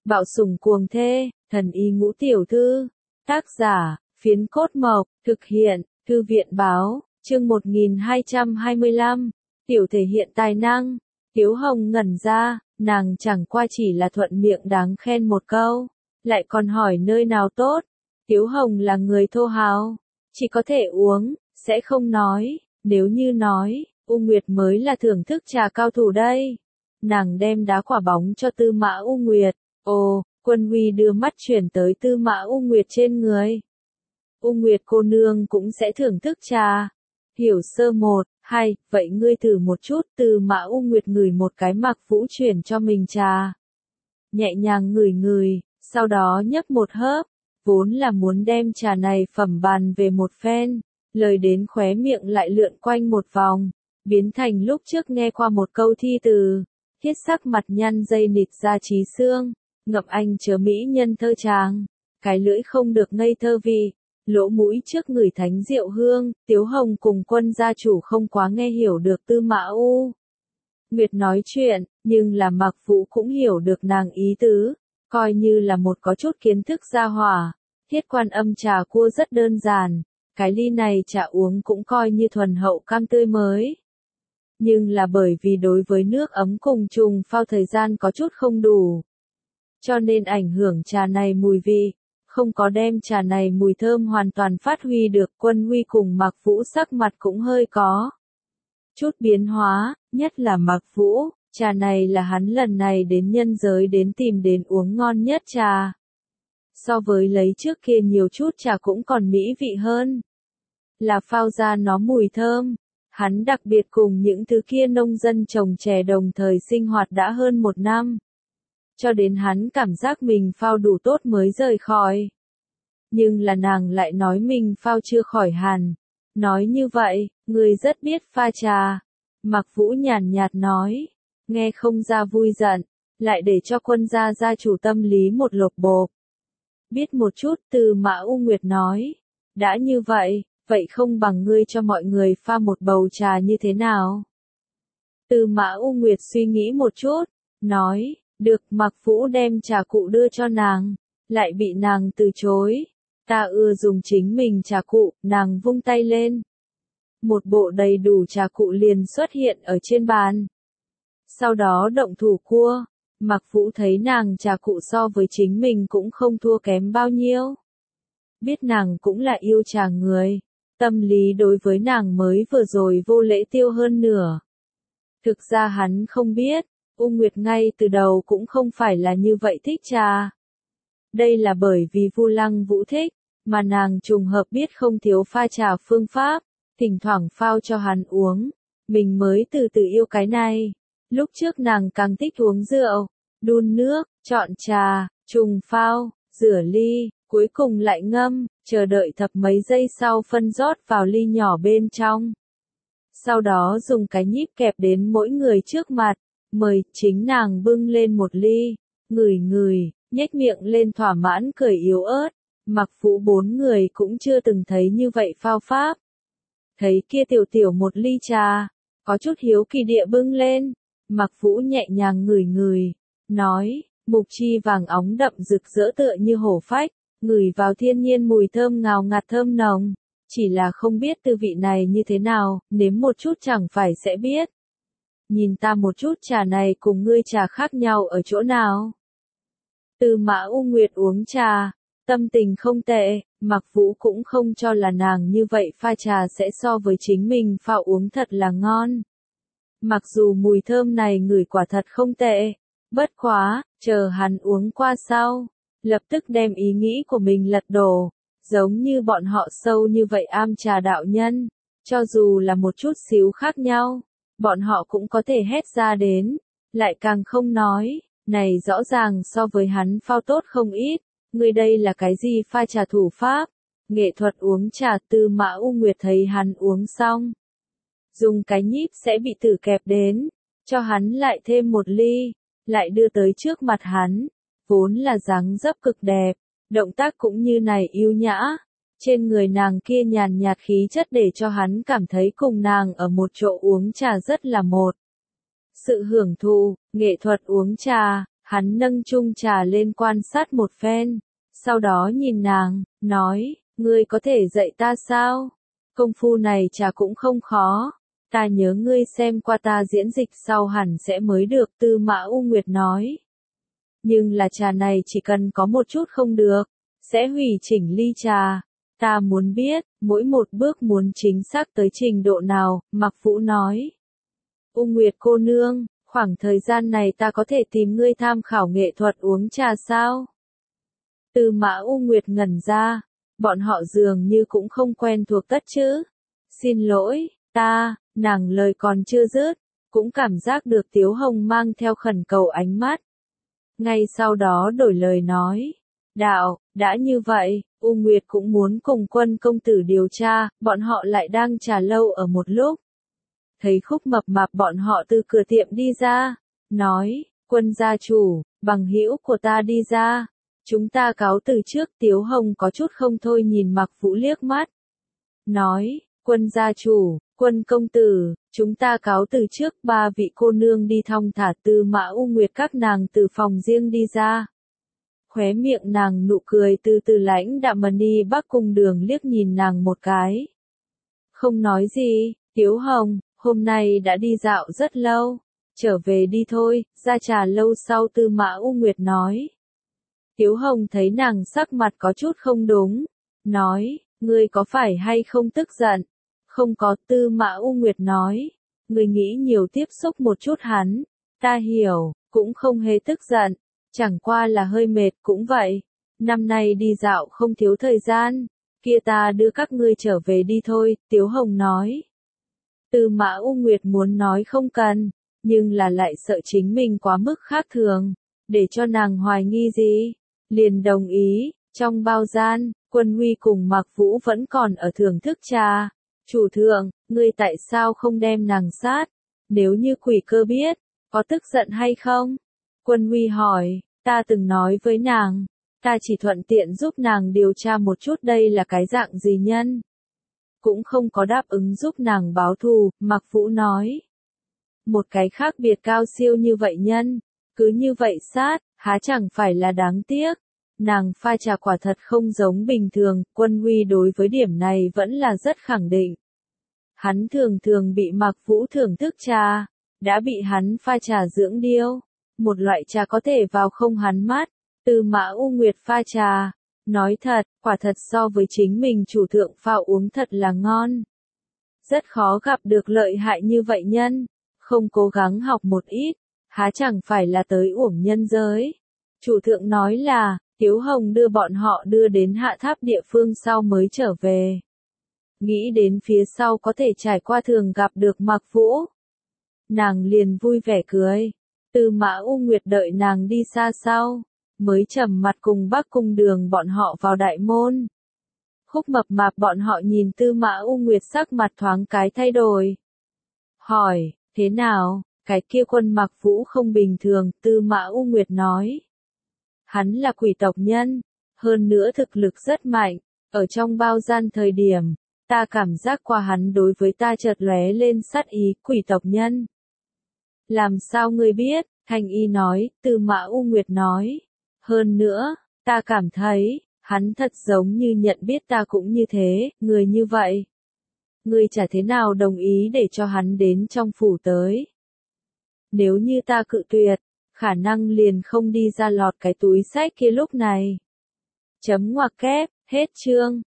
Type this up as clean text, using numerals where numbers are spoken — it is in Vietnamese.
Bạo sủng cuồng thê, thần y ngũ tiểu thư. Tác giả, Phiến Cốt Mộc, thực hiện, Thư viện báo, chương 1225. Tiểu thể hiện tài năng. Tiếu Hồng ngẩn ra, nàng chẳng qua chỉ là thuận miệng đáng khen một câu, lại còn hỏi nơi nào tốt. Tiếu Hồng là người thô hào, chỉ có thể uống, sẽ không nói, nếu như nói, U Nguyệt mới là thưởng thức trà cao thủ đây. Nàng đem đá quả bóng cho Tư Mã U Nguyệt. Ồ, Quân Huy đưa mắt chuyển tới Tư Mã U Nguyệt trên người. U Nguyệt cô nương cũng sẽ thưởng thức trà. Hiểu sơ 1, 2, vậy ngươi thử một chút. Tư Mã U Nguyệt ngửi một cái Mạc Vũ chuyển cho mình trà. Nhẹ nhàng ngửi, sau đó nhấp một hớp, vốn là muốn đem trà này phẩm bàn về một phen, lời đến khóe miệng lại lượn quanh một vòng, biến thành lúc trước nghe qua một câu thi từ, thiết sắc mặt nhăn dây nịt ra trí xương, ngậm anh chớ mỹ nhân thơ tràng, cái lưỡi không được ngây thơ vị, lỗ mũi trước người thánh rượu hương. Tiếu Hồng cùng Quân gia chủ không quá nghe hiểu được Tư Mã U Nguyệt nói chuyện, nhưng là Mạc Vũ cũng hiểu được nàng ý tứ, coi như là một có chút kiến thức gia hỏa. Thiết Quan Âm trà cua rất đơn giản, cái ly này trà uống cũng coi như thuần hậu cam tươi mới. Nhưng là bởi vì đối với nước ấm cùng trùng phao thời gian có chút không đủ, cho nên ảnh hưởng trà này mùi vị, không có đem trà này mùi thơm hoàn toàn phát huy được. Quân Huy cùng Mạc Vũ sắc mặt cũng hơi có chút biến hóa, nhất là Mạc Vũ, trà này là hắn lần này đến nhân giới đến tìm đến uống ngon nhất trà. So với lấy trước kia nhiều chút trà cũng còn mỹ vị hơn. Là phao ra nó mùi thơm. Hắn đặc biệt cùng những thứ kia nông dân trồng chè đồng thời sinh hoạt đã hơn 1 năm. Cho đến hắn cảm giác mình phao đủ tốt mới rời khỏi. Nhưng là nàng lại nói mình phao chưa khỏi hẳn. Nói như vậy, người rất biết pha trà. Mạc Vũ nhàn nhạt nói, nghe không ra vui giận, lại để cho Quân gia gia chủ tâm lý một lột bộp. Biết một chút. Tư Mã U Nguyệt nói, đã như vậy, vậy không bằng ngươi cho mọi người pha một bầu trà như thế nào? Tư Mã U Nguyệt suy nghĩ một chút, nói, được. Mạc Vũ đem trà cụ đưa cho nàng, lại bị nàng từ chối. Ta ưa dùng chính mình trà cụ. Nàng vung tay lên, một bộ đầy đủ trà cụ liền xuất hiện ở trên bàn. Sau đó động thủ cua. Mạc Vũ thấy nàng trà cụ so với chính mình cũng không thua kém bao nhiêu. Biết nàng cũng là yêu trà người, tâm lý đối với nàng mới vừa rồi vô lễ tiêu hơn nửa. Thực ra hắn không biết, U Nguyệt ngay từ đầu cũng không phải là như vậy thích trà. Đây là bởi vì Vu Lăng Vũ thích, mà nàng trùng hợp biết không thiếu pha trà phương pháp, thỉnh thoảng phao cho hắn uống, mình mới từ từ yêu cái này. Lúc trước nàng càng thích uống rượu, đun nước, chọn trà, trùng phao, rửa ly, cuối cùng lại ngâm, chờ đợi thập mấy giây sau phân rót vào ly nhỏ bên trong. Sau đó dùng cái nhíp kẹp đến mỗi người trước mặt, mời chính nàng bưng lên một ly, ngửi, nhếch miệng lên thỏa mãn cười yếu ớt. Mạc Vũ 4 người cũng chưa từng thấy như vậy phao pháp. Thấy kia tiểu một ly trà, có chút hiếu kỳ địa bưng lên. Mạc Vũ nhẹ nhàng ngửi, nói, mục chi vàng óng đậm rực rỡ tựa như hổ phách, ngửi vào thiên nhiên mùi thơm ngào ngạt thơm nồng, chỉ là không biết tư vị này như thế nào, nếm một chút chẳng phải sẽ biết. Nhìn ta một chút, trà này cùng ngươi trà khác nhau ở chỗ nào? Tư Mã U Nguyệt uống trà, tâm tình không tệ. Mạc Vũ cũng không cho là nàng như vậy pha trà sẽ so với chính mình pha uống thật là ngon. Mặc dù mùi thơm này ngửi quả thật không tệ, bất quá, chờ hắn uống qua sau, lập tức đem ý nghĩ của mình lật đổ, giống như bọn họ sâu như vậy am trà đạo nhân, cho dù là một chút xíu khác nhau, bọn họ cũng có thể hét ra đến, lại càng không nói, này rõ ràng so với hắn phao tốt không ít, người đây là cái gì pha trà thủ pháp, nghệ thuật uống trà. Tư Mã U Nguyệt thấy hắn uống xong, dùng cái nhíp sẽ bị tử kẹp đến, cho hắn lại thêm một ly, lại đưa tới trước mặt hắn, vốn là dáng dấp cực đẹp, động tác cũng như này yêu nhã, trên người nàng kia nhàn nhạt khí chất để cho hắn cảm thấy cùng nàng ở một chỗ uống trà rất là một. Sự hưởng thụ, nghệ thuật uống trà, Hắn nâng chung trà lên quan sát một phen, sau đó nhìn nàng, nói, ngươi có thể dạy ta sao? Công phu này trà cũng không khó, ta nhớ ngươi xem qua ta diễn dịch sau hẳn sẽ mới được, Tư Mã U Nguyệt nói. Nhưng là trà này chỉ cần có một chút không được, sẽ hủy chỉnh ly trà. Ta muốn biết, mỗi một bước muốn chính xác tới trình độ nào, Mạc Vũ nói. U Nguyệt cô nương, khoảng thời gian này ta có thể tìm ngươi tham khảo nghệ thuật uống trà sao? Tư Mã U Nguyệt ngẩn ra, bọn họ dường như cũng không quen thuộc tất chữ. Xin lỗi, nàng lời còn chưa dứt, cũng cảm giác được Tiếu Hồng mang theo khẩn cầu ánh mắt. Ngay sau đó đổi lời nói, đạo, đã như vậy, U Nguyệt cũng muốn cùng Quân công tử điều tra, bọn họ lại đang trà lâu ở một lúc. Thấy Khúc Mập Mạp bọn họ từ cửa tiệm đi ra, nói, Quân gia chủ, bằng hữu của ta đi ra, chúng ta cáo từ trước. Tiếu Hồng có chút không thôi nhìn Mạc Vũ liếc mắt, nói, Quân gia chủ, Quân công tử, chúng ta cáo từ trước. Ba vị cô nương đi thong thả. Tư Mã U Nguyệt các nàng từ phòng riêng đi ra. Khóe miệng nàng nụ cười từ từ lãnh đạm mà đi. Bắc Cung Đường liếc nhìn nàng một cái, không nói gì. Tiếu Hồng, hôm nay đã đi dạo rất lâu, trở về đi thôi. Ra trà lâu sau, Tư Mã U Nguyệt nói. Tiếu Hồng thấy nàng sắc mặt có chút không đúng, nói, ngươi có phải hay không tức giận? Không có. Tư Mã U Nguyệt nói, ngươi nghĩ nhiều tiếp xúc một chút hắn, ta hiểu, cũng không hề tức giận, chẳng qua là hơi mệt. Cũng vậy, năm nay đi dạo không thiếu thời gian, kia ta đưa các ngươi trở về đi thôi. Tiếu Hồng nói. Tư Mã U Nguyệt muốn nói không cần, nhưng là lại sợ chính mình quá mức khác thường, để cho nàng hoài nghi gì, liền đồng ý. Trong bao gian, Quân Huy cùng Mạc Vũ vẫn còn ở thưởng thức trà. Chủ thượng, ngươi tại sao không đem nàng sát? Nếu như Quỷ Cơ biết, có tức giận hay không? Quân Huy hỏi, ta từng nói với nàng, ta chỉ thuận tiện giúp nàng điều tra một chút đây là cái dạng gì nhân. Cũng không có đáp ứng giúp nàng báo thù. Mạc Vũ nói, một cái khác biệt cao siêu như vậy nhân, cứ như vậy sát, há chẳng phải là đáng tiếc. Nàng pha trà quả thật không giống bình thường. Quân Huy đối với điểm này vẫn là rất khẳng định. Hắn thường thường bị Mạc Vũ thưởng thức trà, đã bị hắn pha trà dưỡng điêu. Một loại trà có thể vào không hắn mắt. Tư Mã U Nguyệt pha trà, nói thật, quả thật so với chính mình chủ thượng pha uống thật là ngon. Rất khó gặp được lợi hại như vậy nhân, không cố gắng học một ít, há chẳng phải là tới uổng nhân giới. Chủ thượng nói là, Tiếu Hồng đưa bọn họ đưa đến hạ tháp địa phương sau mới trở về. Nghĩ đến phía sau có thể trải qua thường gặp được Mạc Vũ, nàng liền vui vẻ cười. Tư Mã U Nguyệt đợi nàng đi xa sau, mới trầm mặt cùng Bắc Cung Đường bọn họ vào đại môn. Khúc Mập Mạp bọn họ nhìn Tư Mã U Nguyệt sắc mặt thoáng cái thay đổi. Hỏi, thế nào, cái kia Quân Mạc Vũ không bình thường. Tư Mã U Nguyệt nói, hắn là quỷ tộc nhân, hơn nữa thực lực rất mạnh, ở trong bao gian thời điểm, ta cảm giác qua hắn đối với ta chợt lóe lên sát ý. Quỷ tộc nhân. Làm sao ngươi biết? Thanh Y nói. Tư Mã U Nguyệt nói, hơn nữa, ta cảm thấy, hắn thật giống như nhận biết ta cũng như thế. Người như vậy, ngươi chả thế nào đồng ý để cho hắn đến trong phủ tới. Nếu như ta cự tuyệt, khả năng liền không đi ra lọt cái túi xách kia lúc này. Chấm ngoặc kép, hết chương.